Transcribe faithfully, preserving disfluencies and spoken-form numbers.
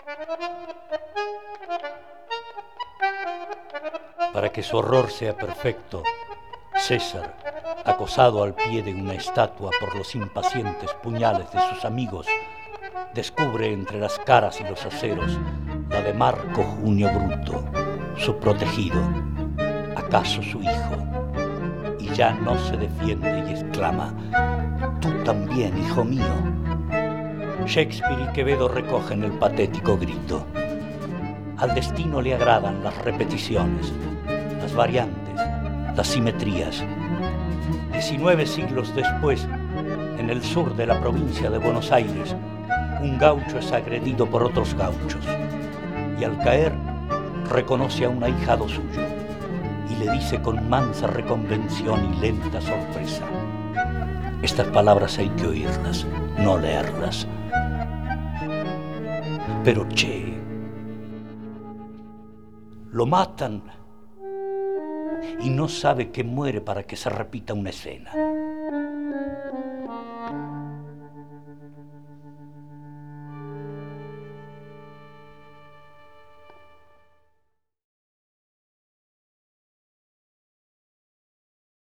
Para que su horror sea perfecto, César, acosado al pie de una estatua por los impacientes puñales de sus amigos, descubre entre las caras y los aceros la de Marco Junio Bruto, su protegido, acaso su hijo, y ya no se defiende y exclama: «Tú también, hijo mío». Shakespeare y Quevedo recogen el patético grito. Al destino le agradan las repeticiones, las variantes, las simetrías. Diecinueve siglos después, en el sur de la provincia de Buenos Aires, un gaucho es agredido por otros gauchos y al caer reconoce a un ahijado suyo y le dice con mansa reconvención y lenta sorpresa: «Estas palabras hay que oírlas, no leerlas». Pero che, lo matan y no sabe que muere para que se repita una escena.